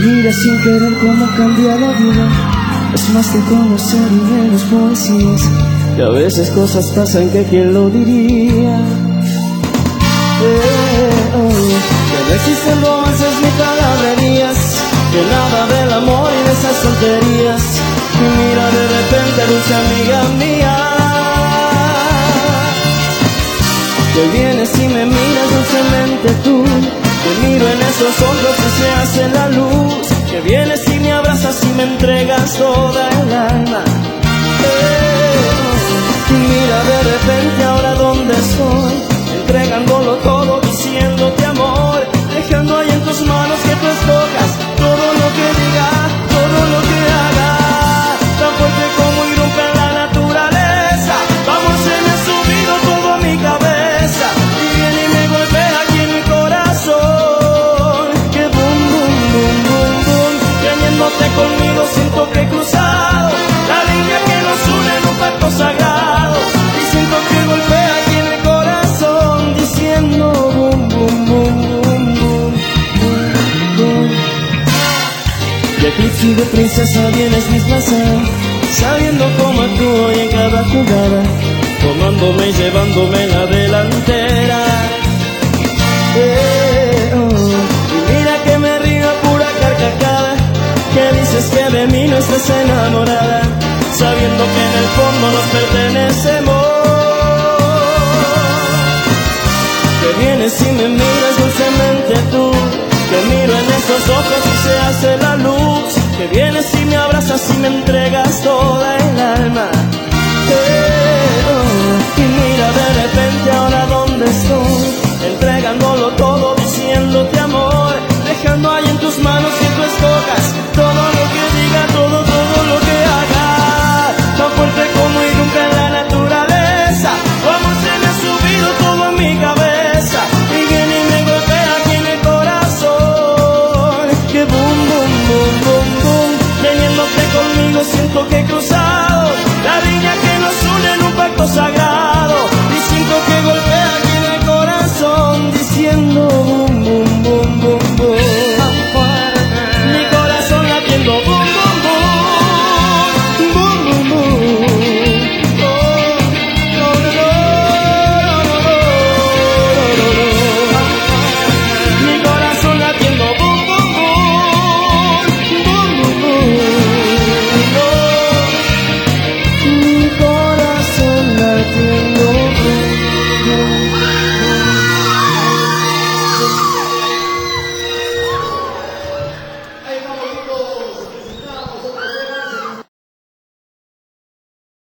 Mira sin querer cómo cambia la vida. Es más que conocer y menos poesías. Y a veces cosas pasan que quién lo diría. Que no existen romances ni palabrerías, que nada del amor y de esas tonterías. Y mira de repente, dulce amiga mía, que vienes y me miras dulcemente tú. Te miro en esos ojos y se hace la luz. Que vienes y me abrazas y me entregas toda el alma. Y mira de repente ahora donde estoy, entregándolo todo, diciéndote amor, dejando ahí en tus manos que tú escojas todo lo que diga, todo lo que haga. Tan fuerte como irrumpe la naturaleza, vamos, se me ha subido todo a mi cabeza. Y viene y me golpea aquí en mi corazón. Que boom, boom, boom, boom, boom. Teniéndote conmigo siento que he cruzado la línea que nos une en un pacto sagrado. Y siento que golpea aquí en el corazón, diciendo boom, boom, boom, boom, boom, boom, boom. De príncipe y de princesa vienes disfrazada, sabiendo cómo actúo y en cada jugada, tomándome y llevándome en la delantera. Y mira que me río a pura carcajada, que dices que de mí no estás enamorada, sabiendo que en el fondo nos pertenecemos. Que vienes y me miras dulcemente tú, que miro en esos ojos y se hace la luz. Que vienes y me abrazas y me entregas toda el alma. Y mira de repente ahora donde estoy, entregándolo todo.